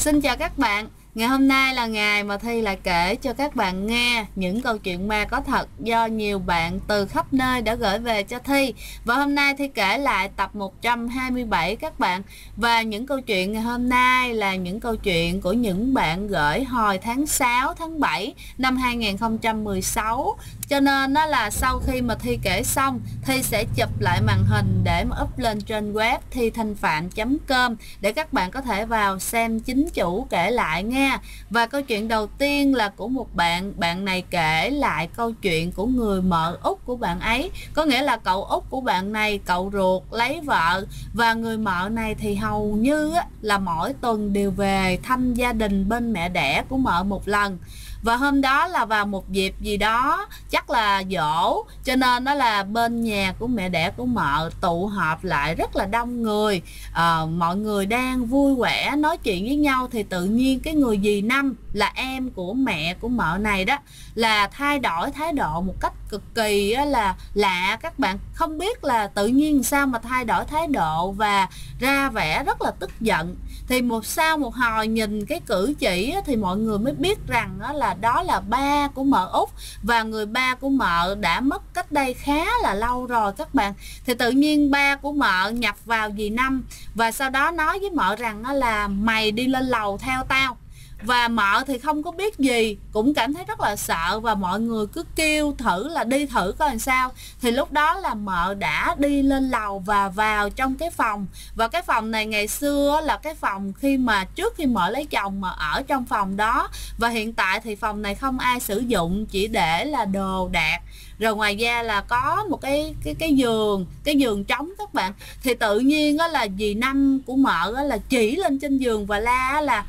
Xin chào các bạn. Ngày hôm nay là ngày mà Thi lại kể cho các bạn nghe những câu chuyện ma có thật do nhiều bạn từ khắp nơi đã gửi về cho Thi. Và hôm nay Thi kể lại tập 127 các bạn. Và những câu chuyện ngày hôm nay là những câu chuyện của những bạn gửi hồi tháng 6, tháng 7 năm 2016. Cho nên đó là sau khi mà Thi kể xong, Thi sẽ chụp lại màn hình để mà up lên trên web thithanhpham.com để các bạn có thể vào xem chính chủ kể lại nghe. Và câu chuyện đầu tiên là của một bạn này kể lại câu chuyện của người mợ út của bạn ấy. Có nghĩa là cậu út của bạn này, cậu ruột lấy vợ, và người mợ này thì hầu như là mỗi tuần đều về thăm gia đình bên mẹ đẻ của mợ một lần. Và hôm đó là vào một dịp gì đó, chắc là giỗ, cho nên đó là bên nhà của mẹ đẻ của mợ tụ họp lại rất là đông người. Mọi người đang vui vẻ nói chuyện với nhau thì tự nhiên cái người dì Năm là em của mẹ của mợ này đó là thay đổi thái độ một cách cực kỳ là lạ. Các bạn không biết là tự nhiên sao mà thay đổi thái độ và ra vẻ rất là tức giận. Thì sau một hồi nhìn cái cử chỉ thì mọi người mới biết rằng đó là ba của mợ út, và người ba của mợ đã mất cách đây khá là lâu rồi các bạn. Thì tự nhiên ba của mợ nhập vào dì Năm và sau đó nói với mợ rằng là mày đi lên lầu theo tao. Và mợ thì không có biết gì, cũng cảm thấy rất là sợ, và mọi người cứ kêu thử là đi thử coi làm sao. Thì lúc đó là mợ đã đi lên lầu và vào trong cái phòng. Và cái phòng này ngày xưa là cái phòng trước khi mợ lấy chồng mà ở trong phòng đó. Và hiện tại thì phòng này không ai sử dụng, chỉ để là đồ đạc. Rồi ngoài ra là có một cái giường trống các bạn. Thì tự nhiên là dì Năm của mợ là chỉ lên trên giường và la là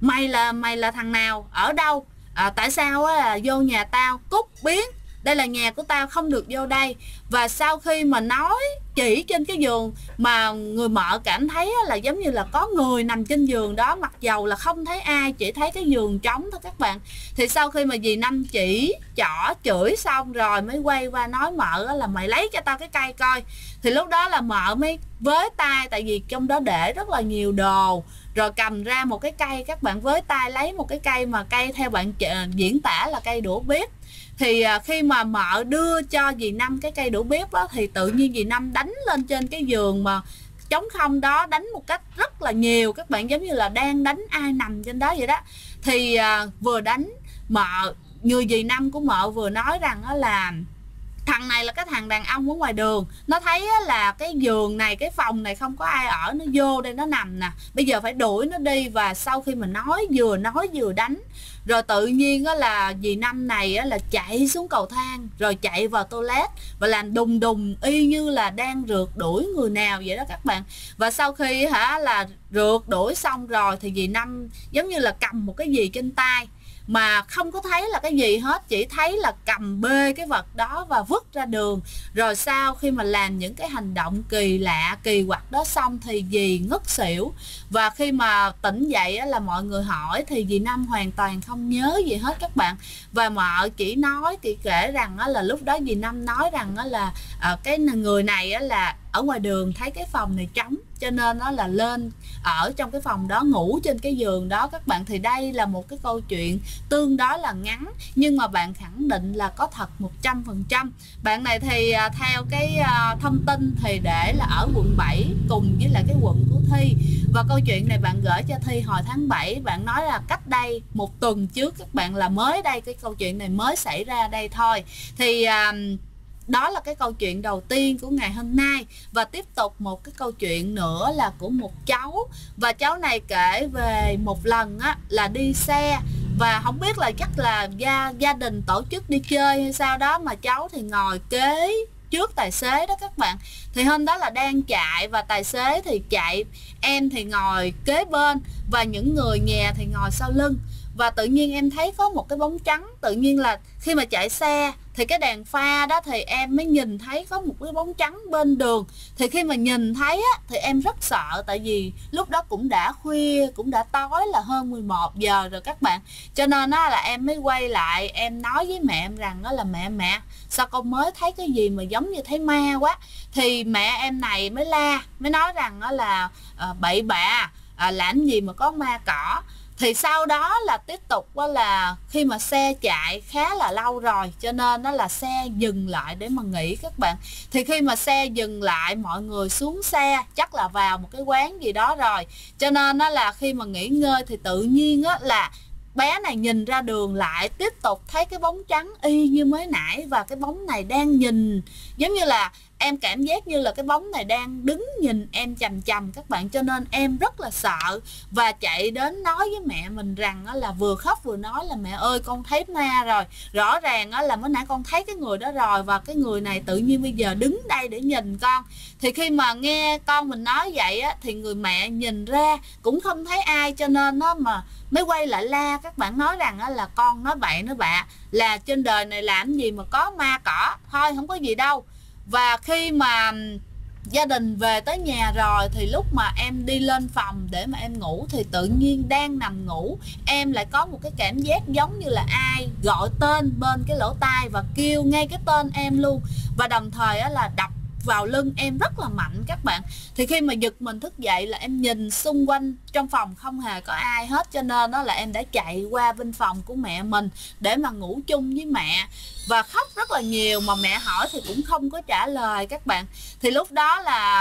mày là thằng nào, ở đâu, tại sao vô nhà tao, cút biến, đây là nhà của tao, không được vô đây. Và sau khi mà nói chỉ trên cái giường mà người mợ cảm thấy là giống như là có người nằm trên giường đó, mặc dầu là không thấy ai, chỉ thấy cái giường trống thôi các bạn. Thì sau khi mà dì Năm chỉ trỏ chửi xong rồi mới quay qua nói mợ là mày lấy cho tao cái cây coi. Thì lúc đó là mợ mới với tay, tại vì trong đó để rất là nhiều đồ, rồi cầm ra một cái cây các bạn, với tay lấy một cái cây mà cây theo bạn diễn tả là cây đũa bếp. Thì khi mà mợ đưa cho dì Năm cái cây đũa bếp đó, thì tự nhiên dì Năm đánh lên trên cái giường mà trống không đó, đánh một cách rất là nhiều các bạn, giống như là đang đánh ai nằm trên đó vậy đó. Thì vừa đánh mợ, người dì Năm của mợ vừa nói rằng là thằng này là cái thằng đàn ông ở ngoài đường, nó thấy là cái giường này, cái phòng này không có ai ở, nó vô đây nó nằm nè, bây giờ phải đuổi nó đi. Và sau khi mà nói vừa đánh, rồi tự nhiên là dì Năm này là chạy xuống cầu thang, rồi chạy vào toilet và làm đùng đùng y như là đang rượt đuổi người nào vậy đó các bạn. Và sau khi là rượt đuổi xong rồi thì dì Năm giống như là cầm một cái gì trên tay mà không có thấy là cái gì hết, chỉ thấy là cầm bê cái vật đó và vứt ra đường. Rồi sau khi mà làm những cái hành động kỳ lạ kỳ quặc đó xong thì dì ngất xỉu. Và khi mà tỉnh dậy là mọi người hỏi thì dì Năm hoàn toàn không nhớ gì hết các bạn. Và mợ chỉ kể rằng là lúc đó dì Năm nói rằng là cái người này là ở ngoài đường thấy cái phòng này trống, cho nên nó là lên ở trong cái phòng đó, ngủ trên cái giường đó các bạn. Thì đây là một cái câu chuyện tương đối là ngắn, nhưng mà bạn khẳng định là có thật 100%. Bạn này thì theo cái thông tin thì để là ở quận 7 cùng với lại cái quận của Thi. Và câu chuyện này bạn gửi cho Thi hồi tháng 7, bạn nói là cách đây một tuần trước các bạn, là mới đây, cái câu chuyện này mới xảy ra đây thôi. Thì đó là cái câu chuyện đầu tiên của ngày hôm nay. Và tiếp tục một cái câu chuyện nữa là của một cháu. Và cháu này kể về một lần là đi xe, và không biết là chắc là gia đình tổ chức đi chơi hay sao đó, mà cháu thì ngồi kế trước tài xế đó các bạn. Thì hôm đó là đang chạy và tài xế thì chạy, em thì ngồi kế bên và những người nhà thì ngồi sau lưng. Và tự nhiên em thấy có một cái bóng trắng, tự nhiên là khi mà chạy xe thì cái đèn pha đó thì em mới nhìn thấy có một cái bóng trắng bên đường. Thì khi mà nhìn thấy thì em rất sợ, tại vì lúc đó cũng đã khuya, cũng đã tối, là hơn 11 giờ rồi các bạn. Cho nên là em mới quay lại, em nói với mẹ em rằng là mẹ sao con mới thấy cái gì mà giống như thấy ma quá. Thì mẹ em này mới nói rằng là bậy bạ, làm gì mà có ma cỏ. Thì sau đó là tiếp tục là khi mà xe chạy khá là lâu rồi, cho nên đó là xe dừng lại để mà nghỉ các bạn. Thì khi mà xe dừng lại, mọi người xuống xe, chắc là vào một cái quán gì đó rồi, cho nên đó là khi mà nghỉ ngơi thì tự nhiên á là bé này nhìn ra đường lại tiếp tục thấy cái bóng trắng y như mới nãy, và cái bóng này đang nhìn, giống như là em cảm giác như là cái bóng này đang đứng nhìn em chằm chằm các bạn. Cho nên em rất là sợ và chạy đến nói với mẹ mình rằng là vừa khóc vừa nói là mẹ ơi con thấy ma rồi, rõ ràng là mới nãy con thấy cái người đó rồi, và cái người này tự nhiên bây giờ đứng đây để nhìn con. Thì khi mà nghe con mình nói vậy á, thì người mẹ nhìn ra cũng không thấy ai, cho nên nó mà mới quay lại la các bạn, nói rằng là con nói bậy nói bạ, là trên đời này làm gì mà có ma cỏ, thôi không có gì đâu. Và khi mà gia đình về tới nhà rồi thì lúc mà em đi lên phòng để mà em ngủ thì tự nhiên đang nằm ngủ, em lại có một cái cảm giác giống như là ai gọi tên bên cái lỗ tai và kêu ngay cái tên em luôn, và đồng thời là đập vào lưng em rất là mạnh các bạn. Thì khi mà giật mình thức dậy là em nhìn xung quanh trong phòng không hề có ai hết, cho nên đó là em đã chạy qua bên phòng của mẹ mình để mà ngủ chung với mẹ, và khóc rất là nhiều, mà mẹ hỏi thì cũng không có trả lời các bạn. Thì lúc đó là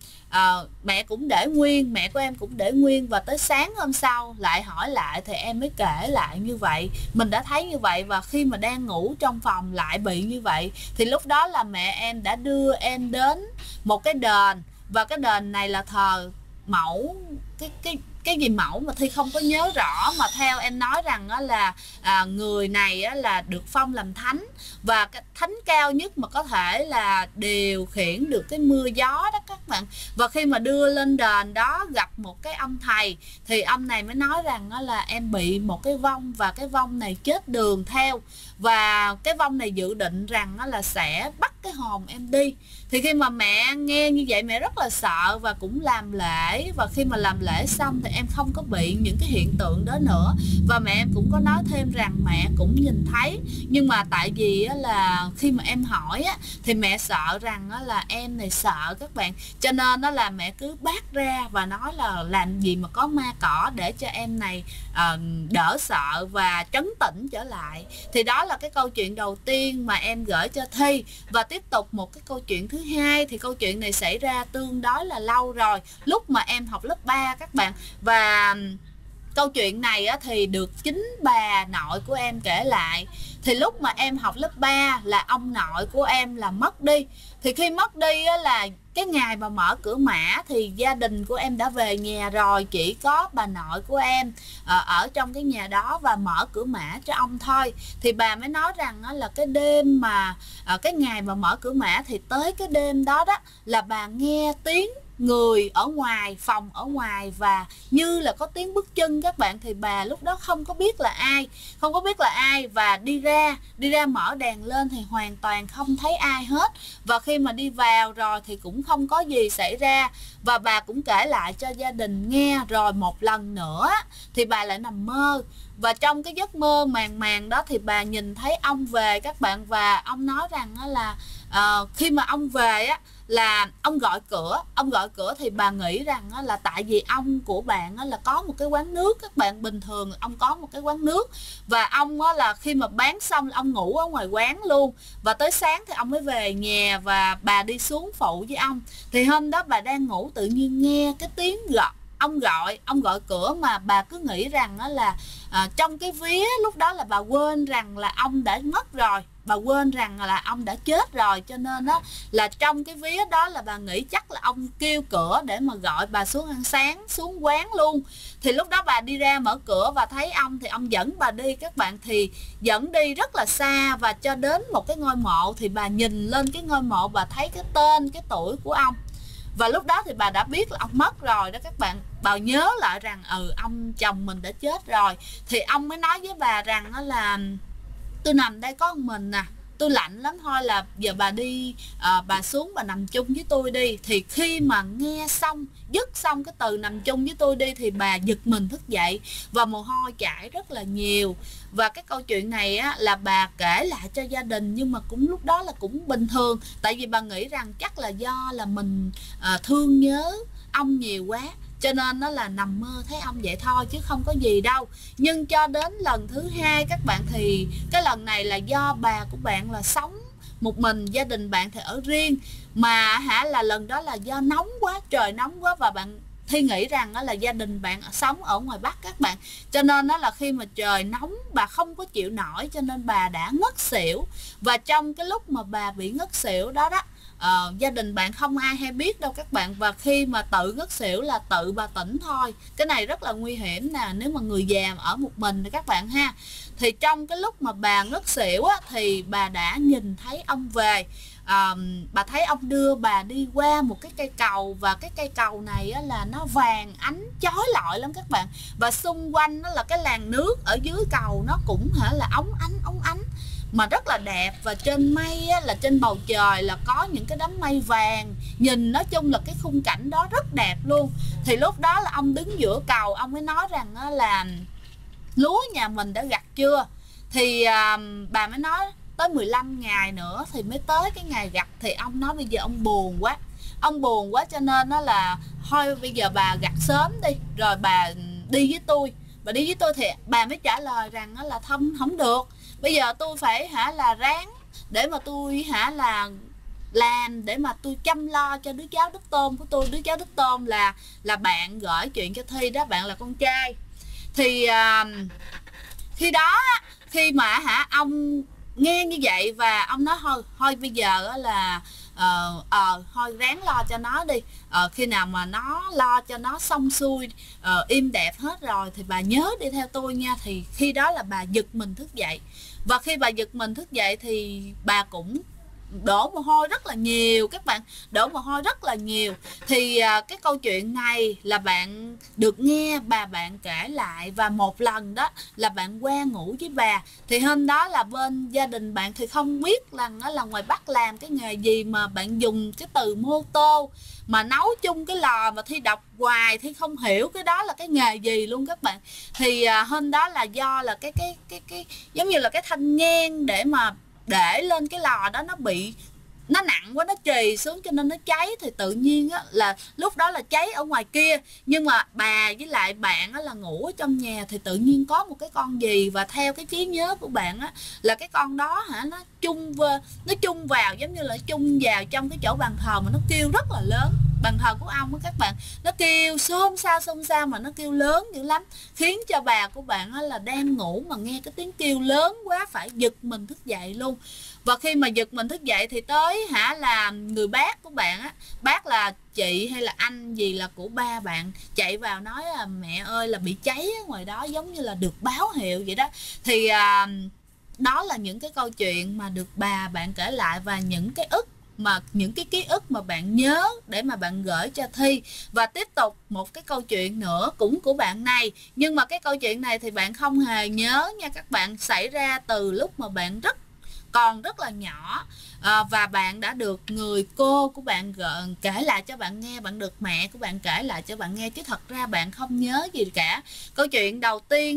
mẹ cũng để nguyên, mẹ của em cũng để nguyên, và tới sáng hôm sau lại hỏi lại thì em mới kể lại như vậy, mình đã thấy như vậy, và khi mà đang ngủ trong phòng lại bị như vậy. Thì lúc đó là mẹ em đã đưa em đến một cái đền, và cái đền này là thờ mẫu, cái gì mẫu mà Thi không có nhớ rõ, mà theo em nói rằng là người này là được phong làm thánh, và cái thánh cao nhất mà có thể là điều khiển được cái mưa gió đó các bạn. Và khi mà đưa lên đền đó gặp một cái ông thầy, thì ông này mới nói rằng là em bị một cái vong, và cái vong này chết đường theo, và cái vong này dự định rằng là sẽ bắt cái hồn em đi. Thì khi mà mẹ nghe như vậy mẹ rất là sợ và cũng làm lễ, và khi mà làm lễ xong thì em không có bị những cái hiện tượng đó nữa. Và mẹ em cũng có nói thêm rằng mẹ cũng nhìn thấy, nhưng mà tại vì là khi mà em hỏi thì mẹ sợ rằng là em này sợ các bạn, cho nên đó là mẹ cứ bác ra và nói là làm gì mà có ma cỏ, để cho em này đỡ sợ và trấn tĩnh trở lại. Thì đó là cái câu chuyện đầu tiên mà em gửi cho Thi. Và tiếp tục một cái câu chuyện thứ hai, thì câu chuyện này xảy ra tương đối là lâu rồi, lúc mà em học lớp 3 các bạn. Và câu chuyện này thì được chính bà nội của em kể lại. Thì lúc mà em học lớp 3 là ông nội của em là mất đi. Thì khi mất đi là cái ngày mà mở cửa mã thì gia đình của em đã về nhà rồi, chỉ có bà nội của em ở trong cái nhà đó và mở cửa mã cho ông thôi. Thì bà mới nói rằng là cái đêm mà cái ngày mà mở cửa mã thì tới cái đêm đó đó là bà nghe tiếng người ở ngoài, phòng ở ngoài, và như là có tiếng bước chân các bạn. Thì bà lúc đó không có biết là ai, và đi ra mở đèn lên thì hoàn toàn không thấy ai hết. Và khi mà đi vào rồi thì cũng không có gì xảy ra, và bà cũng kể lại cho gia đình nghe. Rồi một lần nữa thì bà lại nằm mơ, và trong cái giấc mơ màng màng đó thì bà nhìn thấy ông về các bạn. Và ông nói rằng là khi mà ông về là ông gọi cửa thì bà nghĩ rằng là tại vì ông của bạn là có một cái quán nước các bạn, bình thường ông có một cái quán nước, và ông là khi mà bán xong ông ngủ ở ngoài quán luôn, và tới sáng thì ông mới về nhà, và bà đi xuống phụ với ông. Thì hôm đó bà đang ngủ tự nhiên nghe cái tiếng ông gọi cửa, mà bà cứ nghĩ rằng là trong cái vía lúc đó là bà quên rằng là ông đã mất rồi, bà quên rằng là ông đã chết rồi, cho nên là trong cái vía đó là bà nghĩ chắc là ông kêu cửa để mà gọi bà xuống ăn sáng, xuống quán luôn. Thì lúc đó bà đi ra mở cửa và thấy ông, thì ông dẫn bà đi các bạn, thì dẫn đi rất là xa và cho đến một cái ngôi mộ. Thì bà nhìn lên cái ngôi mộ, bà thấy cái tên, cái tuổi của ông, và lúc đó thì bà đã biết là ông mất rồi đó các bạn. Bà nhớ lại rằng ông chồng mình đã chết rồi. Thì ông mới nói với bà rằng là tôi nằm đây có một mình nè, tôi lạnh lắm thôi, là giờ bà đi bà xuống bà nằm chung với tôi đi. Thì khi mà nghe xong, dứt xong cái từ nằm chung với tôi đi, thì bà giật mình thức dậy và mồ hôi chảy rất là nhiều. Và cái câu chuyện này là bà kể lại cho gia đình, nhưng mà cũng lúc đó là cũng bình thường, tại vì bà nghĩ rằng chắc là do là mình thương nhớ ông nhiều quá, cho nên nó là nằm mơ thấy ông vậy thôi chứ không có gì đâu. Nhưng cho đến lần thứ hai các bạn, thì cái lần này là do bà của bạn là sống một mình, gia đình bạn thì ở riêng, mà là lần đó là do nóng quá, trời nóng quá, và bạn Thi nghĩ rằng là gia đình bạn sống ở ngoài Bắc các bạn, cho nên đó là khi mà trời nóng bà không có chịu nổi cho nên bà đã ngất xỉu. Và trong cái lúc mà bà bị ngất xỉu đó gia đình bạn không ai hay biết đâu các bạn, và khi mà tự ngất xỉu là tự bà tỉnh thôi. Cái này rất là nguy hiểm nè, nếu mà người già ở một mình các bạn ha. Thì trong cái lúc mà bà ngất xỉu thì bà đã nhìn thấy ông về. Bà thấy ông đưa bà đi qua một cái cây cầu, và cái cây cầu này là nó vàng ánh chói lọi lắm các bạn, và xung quanh nó là cái làn nước ở dưới cầu, nó cũng là óng ánh mà rất là đẹp. Và trên mây là trên bầu trời là có những cái đám mây vàng, nhìn nói chung là cái khung cảnh đó rất đẹp luôn. Thì lúc đó là ông đứng giữa cầu, ông mới nói rằng là lúa nhà mình đã gặt chưa. Thì bà mới nói tới 15 ngày nữa thì mới tới cái ngày gặt. Thì ông nói bây giờ ông buồn quá cho nên nó là thôi bây giờ bà gặt sớm đi rồi bà đi với tôi. Bà đi với tôi thì bà mới trả lời rằng là không được, bây giờ tôi phải là ráng để mà tôi là làm để mà tôi chăm lo cho đứa cháu đích tôn của tôi. Đứa cháu đích tôn là bạn gửi chuyện cho Thi đó, bạn là con trai. Thì khi đó khi mà ông nghe như vậy và ông nói thôi bây giờ là thôi ráng lo cho nó đi, khi nào mà nó lo cho nó xong xuôi im đẹp hết rồi thì bà nhớ đi theo tôi nha. Thì khi đó là bà giật mình thức dậy, và khi bà giật mình thức dậy thì bà cũng đổ mồ hôi rất là nhiều các bạn, đổ mồ hôi rất là nhiều. Thì cái câu chuyện này là bạn được nghe bà bạn kể lại, và một lần đó là bạn qua ngủ với bà. Thì hôm đó là bên gia đình bạn thì không biết là ngoài Bắc làm cái nghề gì mà bạn dùng cái từ mô tô mà nấu chung cái lò, mà Thi đọc hoài Thi không hiểu cái đó là cái nghề gì luôn các bạn. Thì hôm đó là do là cái giống như là cái thanh nhang để lên cái lò đó nó nặng quá, nó trì xuống cho nên nó cháy. Thì tự nhiên là lúc đó là cháy ở ngoài kia, nhưng mà bà với lại bạn là ngủ ở trong nhà. Thì tự nhiên có một cái con gì, và theo cái trí nhớ của bạn là cái con đó nó chung vào giống như là chung vào trong cái chỗ bàn thờ, mà nó kêu rất là lớn. Bàn thờ của ông các bạn, nó kêu xôn xao mà nó kêu lớn dữ lắm, khiến cho bà của bạn là đang ngủ mà nghe cái tiếng kêu lớn quá phải giật mình thức dậy luôn. Và khi mà giật mình thức dậy thì tới là người bác của bạn bác là chị hay là anh gì là của ba bạn chạy vào nói là mẹ ơi là bị cháy ở ngoài đó, giống như là được báo hiệu vậy đó. Thì đó là những cái câu chuyện mà được bà bạn kể lại, và những cái ký ức mà bạn nhớ để mà bạn gửi cho Thi. Và tiếp tục một cái câu chuyện nữa cũng của bạn này, nhưng mà cái câu chuyện này thì bạn không hề nhớ nha các bạn, xảy ra từ lúc mà bạn còn rất là nhỏ. Và bạn đã được người cô của bạn kể lại cho bạn nghe, bạn được mẹ của bạn kể lại cho bạn nghe, chứ thật ra bạn không nhớ gì cả. Câu chuyện đầu tiên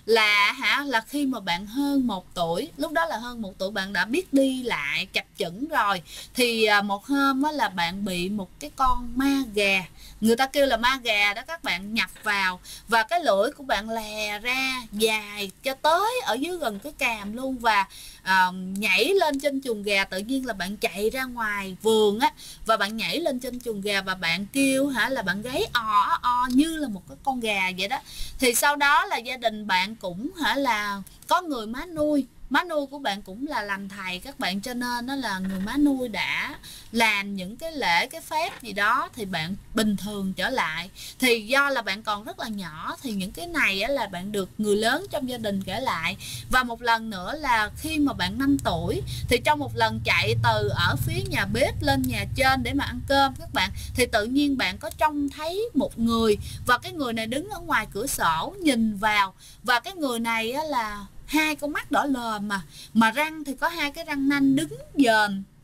là khi mà bạn hơn 1 tuổi, lúc đó là hơn 1 tuổi, bạn đã biết đi lại chập chững rồi. Thì một hôm là bạn bị một cái con ma gà, người ta kêu là ma gà đó các bạn, nhập vào, và cái lưỡi của bạn lè ra dài cho tới ở dưới gần cái càm luôn, và nhảy lên trên chuồng gà. Tự nhiên là bạn chạy ra ngoài vườn và bạn nhảy lên trên chuồng gà, và bạn kêu là bạn gáy o như là một cái con gà vậy đó. Thì sau đó là gia đình bạn cũng là có người má nuôi của bạn cũng là làm thầy các bạn, cho nên đó là người má nuôi đã làm những cái lễ cái phép gì đó thì bạn bình thường trở lại. Thì do là bạn còn rất là nhỏ thì những cái này là bạn được người lớn trong gia đình kể lại. Và một lần nữa là khi mà bạn 5 tuổi thì trong một lần chạy từ ở phía nhà bếp lên nhà trên để mà ăn cơm các bạn, thì tự nhiên bạn có trông thấy một người, và cái người này đứng ở ngoài cửa sổ nhìn vào, và cái người này là 2 con mắt đỏ lòm, mà răng thì có 2 cái răng nanh đứng dờn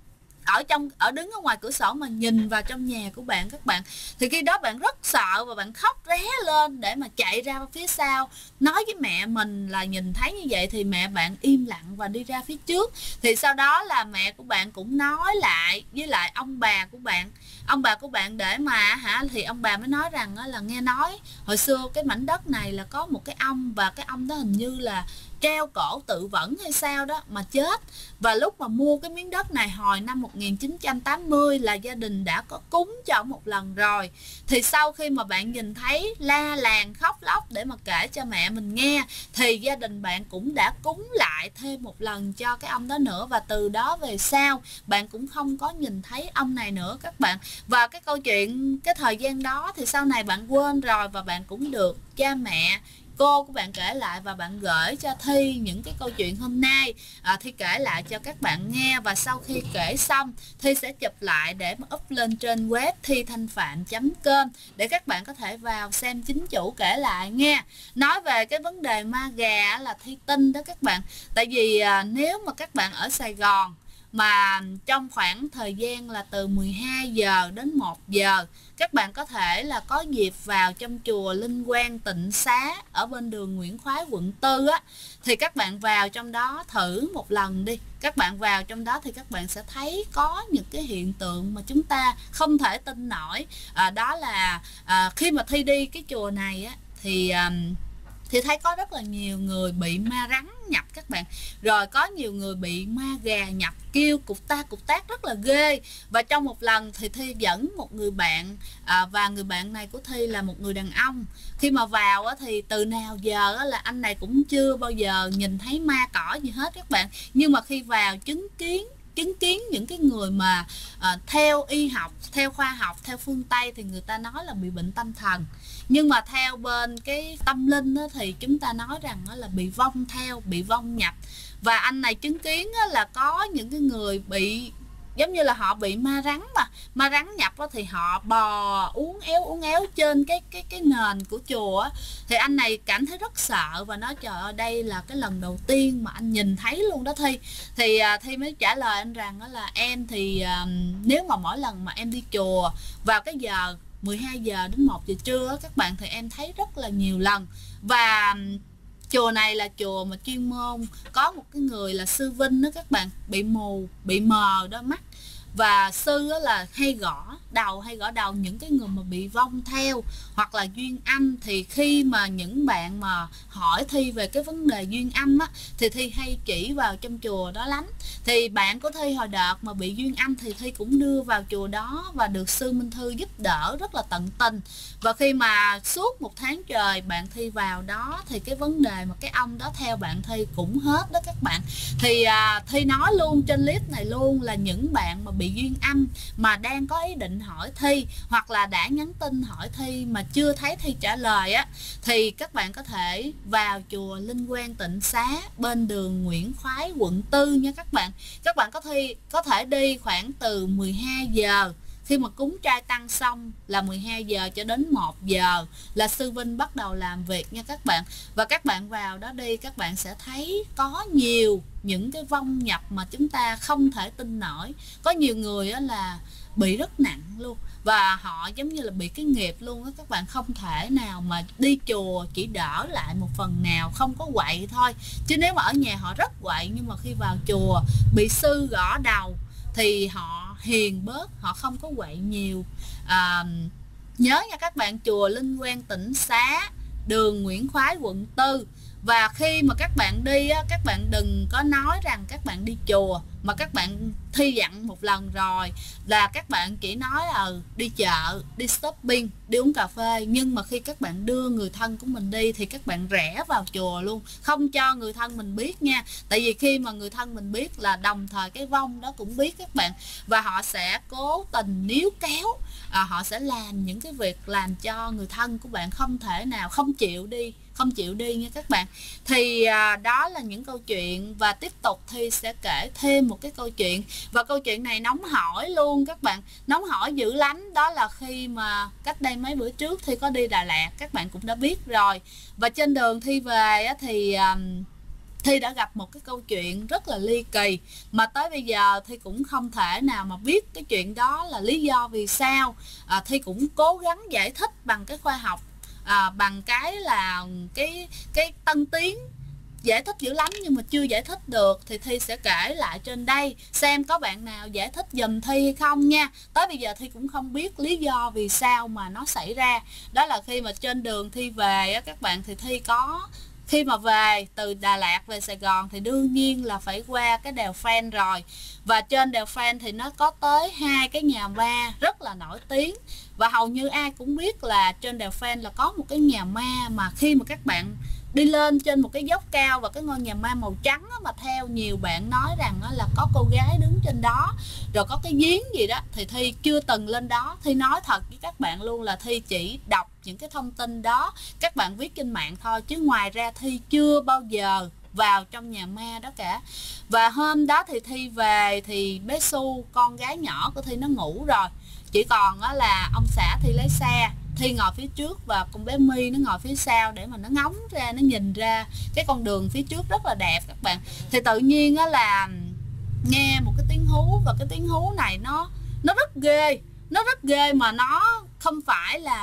ở đứng ở ngoài cửa sổ mà nhìn vào trong nhà của bạn các bạn, thì khi đó bạn rất sợ và bạn khóc ré lên để mà chạy ra phía sau nói với mẹ mình là nhìn thấy như vậy, thì mẹ bạn im lặng và đi ra phía trước. Thì sau đó là mẹ của bạn cũng nói lại với lại ông bà của bạn để mà thì ông bà mới nói rằng là nghe nói hồi xưa cái mảnh đất này là có một cái ông, và cái ông đó hình như là treo cổ tự vẫn hay sao đó mà chết. Và lúc mà mua cái miếng đất này hồi năm 1980 là gia đình đã có cúng cho ông một lần rồi. Thì sau khi mà bạn nhìn thấy la làng khóc lóc để mà kể cho mẹ mình nghe, thì gia đình bạn cũng đã cúng lại thêm một lần cho cái ông đó nữa, và từ đó về sau bạn cũng không có nhìn thấy ông này nữa các bạn. Và cái câu chuyện cái thời gian đó thì sau này bạn quên rồi, và bạn cũng được cha mẹ cô của bạn kể lại, và bạn gửi cho Thi những cái câu chuyện hôm nay Thi kể lại cho các bạn nghe. Và sau khi kể xong, Thi sẽ chụp lại để mà up lên trên web thithanhpham.com để các bạn có thể vào xem chính chủ kể lại nghe. Nói về cái vấn đề ma gà là Thi tin đó các bạn, tại vì nếu mà các bạn ở Sài Gòn mà trong khoảng thời gian là từ 12 giờ đến 1 giờ các bạn có thể là có dịp vào trong chùa Linh Quang Tịnh Xá ở bên đường Nguyễn Khoái quận 4 á, thì các bạn vào trong đó thử một lần đi. Các bạn vào trong đó thì các bạn sẽ thấy có những cái hiện tượng mà chúng ta không thể tin nổi. Đó là khi mà Thi đi cái chùa này á thì thấy có rất là nhiều người bị ma rắn nhập các bạn, rồi có nhiều người bị ma gà nhập, kêu cục tác rất là ghê. Và trong một lần thì Thi dẫn một người bạn và người bạn này của Thi là một người đàn ông. Khi mà vào thì từ nào giờ là anh này cũng chưa bao giờ nhìn thấy ma cỏ gì hết các bạn, nhưng mà khi vào chứng kiến những cái người mà theo y học, theo khoa học, theo phương Tây thì người ta nói là bị bệnh tâm thần, nhưng mà theo bên cái tâm linh thì chúng ta nói rằng là bị vong theo, bị vong nhập. Và anh này chứng kiến là có những cái người bị giống như là họ bị ma rắn nhập thì họ bò uốn éo trên cái nền của chùa. Thì anh này cảm thấy rất sợ và nói trời ơi, đây là cái lần đầu tiên mà anh nhìn thấy luôn đó Thi. Thì Thi mới trả lời anh rằng là em thì nếu mà mỗi lần mà em đi chùa vào cái giờ 12 giờ đến 1 giờ trưa các bạn, thì em thấy rất là nhiều lần. Và chùa này là chùa mà chuyên môn có một cái người là sư Vinh đó các bạn, bị mù, bị mờ đôi mắt, và sư là hay gõ đầu những cái người mà bị vong theo hoặc là duyên âm. Thì khi mà những bạn mà hỏi Thi về cái vấn đề duyên âm thì Thi hay chỉ vào trong chùa đó lắm. Thì bạn của Thi hồi đợt mà bị duyên âm thì Thi cũng đưa vào chùa đó và được sư Minh Thư giúp đỡ rất là tận tình. Và khi mà suốt 1 tháng trời bạn Thi vào đó thì cái vấn đề mà cái ông đó theo bạn Thi cũng hết đó các bạn. Thì Thi nói luôn trên clip này luôn là những bạn mà bị duyên âm mà đang có ý định hỏi Thi hoặc là đã nhắn tin hỏi Thi mà chưa thấy Thi trả lời thì các bạn có thể vào chùa Linh Quang Tịnh Xá bên đường Nguyễn Khoái quận 4 nha các bạn. Các bạn có thể đi khoảng từ 12 giờ khi mà cúng trai tăng xong là 12 giờ cho đến 1 giờ là sư Vinh bắt đầu làm việc nha các bạn. Và các bạn vào đó đi, các bạn sẽ thấy có nhiều những cái vong nhập mà chúng ta không thể tin nổi. Có nhiều người là bị rất nặng luôn, và họ giống như là bị cái nghiệp luôn á các bạn, không thể nào mà đi chùa chỉ đỡ lại một phần nào, không có quậy thôi, chứ nếu mà ở nhà họ rất quậy, nhưng mà khi vào chùa bị sư gõ đầu thì họ hiền bớt, họ không có quậy nhiều. Nhớ nha các bạn, chùa Linh Quang Tịnh Xá, đường Nguyễn Khoái quận 4. Và khi mà các bạn đi các bạn đừng có nói rằng các bạn đi chùa, mà các bạn Thi dặn một lần rồi là các bạn chỉ nói đi chợ, đi shopping, đi uống cà phê. Nhưng mà khi các bạn đưa người thân của mình đi thì các bạn rẽ vào chùa luôn, không cho người thân mình biết nha. Tại vì khi mà người thân mình biết là đồng thời cái vong đó cũng biết các bạn, và họ sẽ cố tình níu kéo, họ sẽ làm những cái việc làm cho người thân của bạn không thể nào không chịu đi nha các bạn. Thì đó là những câu chuyện, và tiếp tục Thi sẽ kể thêm một cái câu chuyện, và câu chuyện này nóng hổi luôn các bạn, nóng hổi dữ lắm. Đó là khi mà cách đây mấy bữa trước Thi có đi Đà Lạt, các bạn cũng đã biết rồi. Và trên đường Thi về thì Thi đã gặp một cái câu chuyện rất là ly kỳ mà tới bây giờ Thi cũng không thể nào mà biết cái chuyện đó là lý do vì sao. Thi cũng cố gắng giải thích bằng cái khoa học, bằng cái là cái tân tiến, giải thích dữ lắm nhưng mà chưa giải thích được, thì Thi sẽ kể lại trên đây xem có bạn nào giải thích giùm Thi hay không nha. Tới bây giờ Thi cũng không biết lý do vì sao mà nó xảy ra. Đó là khi mà trên đường Thi về á các bạn, thì Thi có khi mà về từ Đà Lạt về Sài Gòn thì đương nhiên là phải qua cái đèo Phan rồi. Và trên đèo Phan thì nó có tới 2 cái nhà ma rất là nổi tiếng. Và hầu như ai cũng biết là trên đèo Phan là có một cái nhà ma mà khi mà các bạn đi lên trên một cái dốc cao và cái ngôi nhà ma màu trắng á, mà theo nhiều bạn nói rằng là có cô gái đứng trên đó rồi có cái giếng gì đó, thì Thi chưa từng lên đó. Thi nói thật với các bạn luôn là Thi chỉ đọc những cái thông tin đó các bạn viết trên mạng thôi, chứ ngoài ra Thi chưa bao giờ vào trong nhà ma đó cả. Và hôm đó thì Thi về thì bé Su, con gái nhỏ của Thi, nó ngủ rồi, chỉ còn là ông xã Thi lấy xe, Thi ngồi phía trước và con bé My nó ngồi phía sau để mà nó ngóng ra, nó nhìn ra cái con đường phía trước rất là đẹp các bạn. Thì tự nhiên là nghe một cái tiếng hú, và cái tiếng hú này nó rất ghê, nó rất ghê mà nó không phải là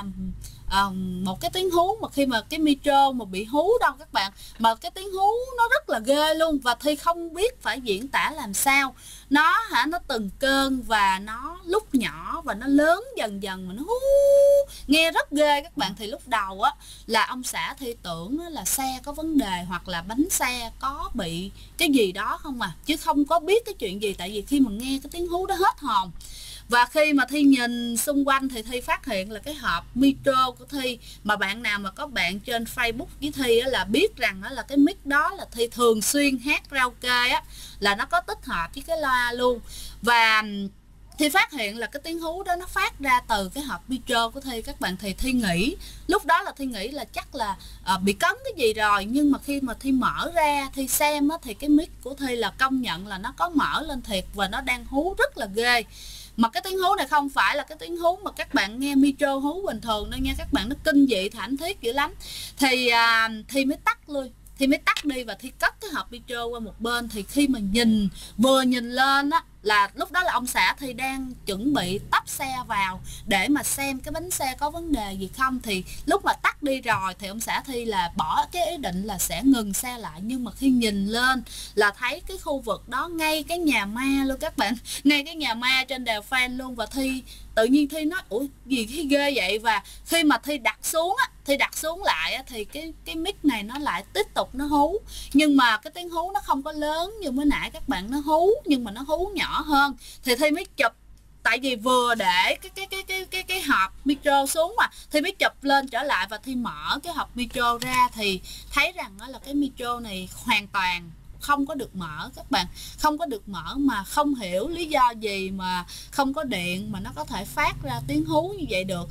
một cái tiếng hú mà khi mà cái micro mà bị hú đâu các bạn, mà cái tiếng hú nó rất là ghê luôn. Và Thi không biết phải diễn tả làm sao. Nó từng cơn và nó lúc nhỏ và nó lớn dần dần mà nó hú, nghe rất ghê các bạn. Thì lúc đầu là ông xã Thi tưởng là xe có vấn đề hoặc là bánh xe có bị cái gì đó không chứ không có biết cái chuyện gì, tại vì khi mà nghe cái tiếng hú đó hết hồn. Và khi mà Thi nhìn xung quanh thì Thi phát hiện là cái hộp micro của Thi, mà bạn nào mà có bạn trên Facebook với Thi là biết rằng là cái mic đó là Thi thường xuyên hát karaoke là nó có tích hợp với cái loa luôn. Và Thi phát hiện là cái tiếng hú đó nó phát ra từ cái hộp micro của Thi các bạn. Thì Thi nghĩ, lúc đó là Thi nghĩ là chắc là bị cấn cái gì rồi. Nhưng mà khi mà Thi mở ra Thi xem thì cái mic của Thi là công nhận là nó có mở lên thiệt và nó đang hú rất là ghê. Mà cái tiếng hú này không phải là cái tiếng hú mà các bạn nghe micro hú bình thường đâu nha các bạn, nó kinh dị thảm thiết dữ lắm. Thì Thi mới tắt luôn, Thi mới tắt đi và Thi cất cái hộp micro qua một bên. Thì khi mà vừa nhìn lên là lúc đó là ông xã Thi đang chuẩn bị tấp xe vào để mà xem cái bánh xe có vấn đề gì không. Thì lúc mà tắt đi rồi thì ông xã Thi là bỏ cái ý định là sẽ ngừng xe lại, nhưng mà khi nhìn lên là thấy cái khu vực đó ngay cái nhà ma luôn các bạn, ngay cái nhà ma trên đèo Phan luôn. Và Thi tự nhiên Thi nói ủa gì cái ghê vậy. Và khi mà Thi đặt xuống Thi đặt xuống lại thì cái mic này nó lại tiếp tục nó hú, nhưng mà cái tiếng hú nó không có lớn như mới nãy các bạn, nó hú nhưng mà nó hú nhỏ hơn. Thì Thi mới chụp, tại vì vừa để cái hộp micro xuống mà Thi mới chụp lên trở lại và Thi mở cái hộp micro ra thì thấy rằng là cái micro này hoàn toàn không có được mở các bạn, không có được mở, mà không hiểu lý do gì mà không có điện mà nó có thể phát ra tiếng hú như vậy được.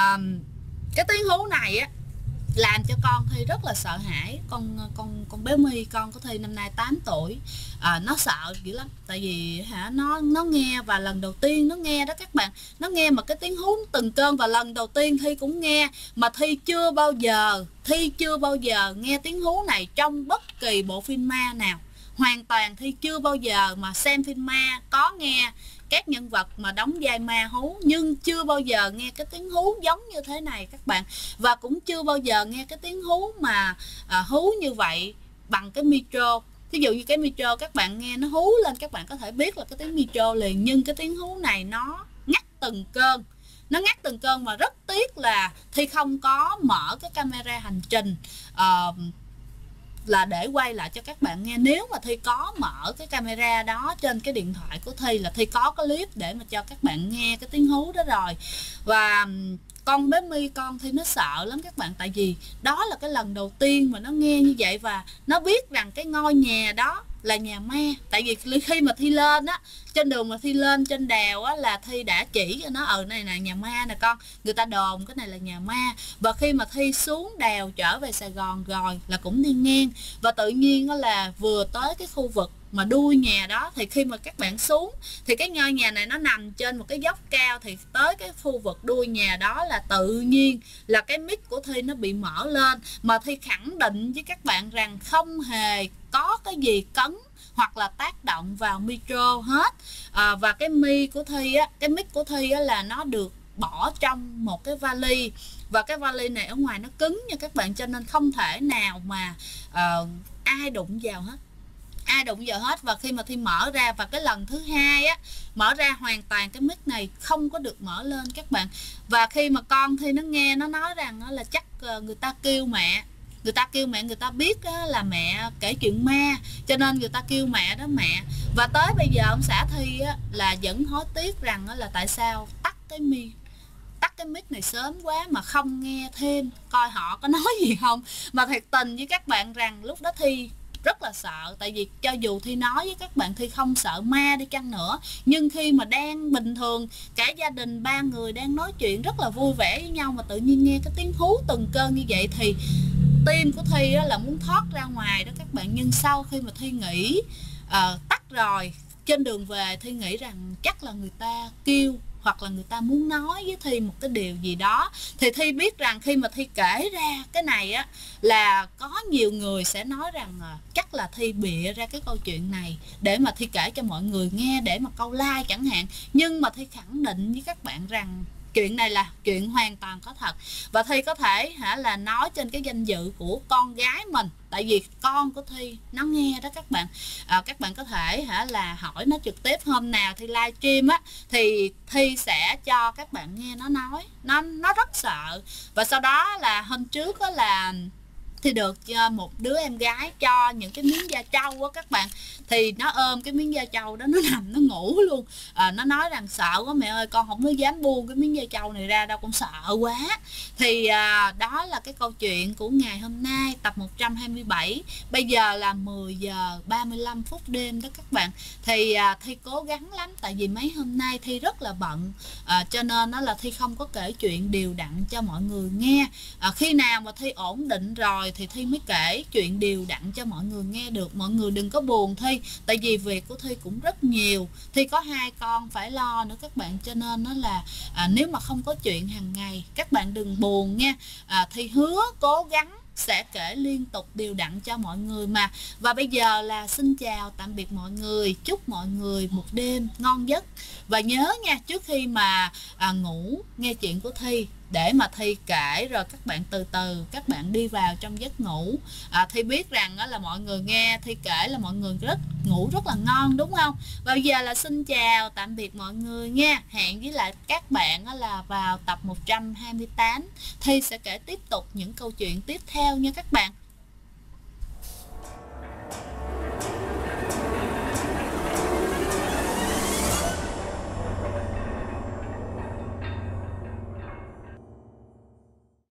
Cái tiếng hú này làm cho con Thi rất là sợ hãi. Con bé My, con của Thi năm nay 8 tuổi, nó sợ dữ lắm, tại vì nó nghe và lần đầu tiên nó nghe đó các bạn, nó nghe mà cái tiếng hú từng cơn, và lần đầu tiên Thi cũng nghe, mà Thi chưa bao giờ nghe tiếng hú này trong bất kỳ bộ phim ma nào. Hoàn toàn Thi chưa bao giờ mà xem phim ma có nghe các nhân vật mà đóng vai ma hú, nhưng chưa bao giờ nghe cái tiếng hú giống như thế này các bạn. Và cũng chưa bao giờ nghe cái tiếng hú mà hú như vậy bằng cái micro. Ví dụ như cái micro các bạn nghe nó hú lên, các bạn có thể biết là cái tiếng micro liền, nhưng cái tiếng hú này nó ngắt từng cơn, nó ngắt từng cơn. Mà rất tiếc là Thi không có mở cái camera hành trình là để quay lại cho các bạn nghe. Nếu mà Thi có mở cái camera đó trên cái điện thoại của Thi là Thi có cái clip để mà cho các bạn nghe cái tiếng hú đó rồi. Và con bé My, con Thi nó sợ lắm các bạn, tại vì đó là cái lần đầu tiên mà nó nghe như vậy, và nó biết rằng cái ngôi nhà đó là nhà ma. Tại vì khi mà Thi lên trên đường mà Thi lên trên đèo là Thi đã chỉ cho nó này là nhà ma nè con, người ta đồn cái này là nhà ma. Và khi mà Thi xuống đèo trở về Sài Gòn rồi là cũng đi ngang, và tự nhiên là vừa tới cái khu vực mà đuôi nhà đó, thì khi mà các bạn xuống thì cái ngôi nhà này nó nằm trên một cái dốc cao, thì tới cái khu vực đuôi nhà đó là tự nhiên là cái mic của Thi nó bị mở lên, mà Thi khẳng định với các bạn rằng không hề có cái gì cấn hoặc là tác động vào micro hết. Và cái mic của Thi á, cái mic của Thi á là nó được bỏ trong một cái vali, và cái vali này ở ngoài nó cứng nha các bạn, cho nên không thể nào mà ai đụng vào hết. Và khi mà Thi mở ra, và cái lần thứ hai á, mở ra hoàn toàn cái mic này không có được mở lên các bạn. Và khi mà con Thi nó nghe nó nói rằng là chắc người ta kêu mẹ, người ta biết là mẹ kể chuyện ma, cho nên người ta kêu mẹ đó mẹ. Và tới bây giờ ông xã Thi là vẫn hối tiếc rằng là tại sao tắt cái mic này sớm quá mà không nghe thêm coi họ có nói gì không. Mà thiệt tình với các bạn rằng lúc đó Thi rất là sợ, tại vì cho dù Thi nói với các bạn Thi không sợ ma đi chăng nữa, nhưng khi mà đang bình thường cả gia đình 3 người đang nói chuyện rất là vui vẻ với nhau, mà tự nhiên nghe cái tiếng hú từng cơn như vậy thì tim của Thi là muốn thoát ra ngoài đó các bạn. Nhưng sau khi mà Thi nghĩ tắt rồi, trên đường về Thi nghĩ rằng chắc là người ta kêu hoặc là người ta muốn nói với Thi một cái điều gì đó. Thì Thi biết rằng khi mà Thi kể ra cái này á, là có nhiều người sẽ nói rằng chắc là Thi bịa ra cái câu chuyện này để mà Thi kể cho mọi người nghe để mà câu like chẳng hạn. Nhưng mà Thi khẳng định với các bạn rằng chuyện này là chuyện hoàn toàn có thật, và Thi có thể là nói trên cái danh dự của con gái mình, tại vì con của Thi nó nghe đó các bạn. Các bạn có thể là hỏi nó trực tiếp, hôm nào Thi livestream á thì Thi sẽ cho các bạn nghe nó nói, nó rất sợ. Và sau đó là hôm trước đó là thì được một đứa em gái cho những cái miếng da trâu á các bạn, thì nó ôm cái miếng da trâu đó, nó nằm nó ngủ luôn. Nó nói rằng sợ quá mẹ ơi, con không có dám buông cái miếng da trâu này ra đâu, con sợ quá. Thì đó là cái câu chuyện của ngày hôm nay, tập 127. Bây giờ là 10 giờ 35 phút đêm đó các bạn. Thì Thi cố gắng lắm, tại vì mấy hôm nay Thi rất là bận, cho nên đó là Thi không có kể chuyện đều đặn cho mọi người nghe. Khi nào mà Thi ổn định rồi thì Thi mới kể chuyện đều đặn cho mọi người nghe được. Mọi người đừng có buồn Thi, tại vì việc của Thi cũng rất nhiều. Thi có 2 con phải lo nữa các bạn, cho nên nó là nếu mà không có chuyện hàng ngày các bạn đừng buồn nha. Thi hứa cố gắng sẽ kể liên tục đều đặn cho mọi người mà. Và bây giờ là xin chào tạm biệt mọi người, chúc mọi người một đêm ngon giấc. Và nhớ nha, trước khi mà ngủ nghe chuyện của Thi để mà Thi kể, rồi các bạn từ từ các bạn đi vào trong giấc ngủ. Thi biết rằng là mọi người nghe Thi kể là mọi người ngủ rất là ngon đúng không? Và bây giờ là xin chào tạm biệt mọi người nha. Hẹn với lại các bạn là vào tập 128 Thi sẽ kể tiếp tục những câu chuyện tiếp theo nha các bạn.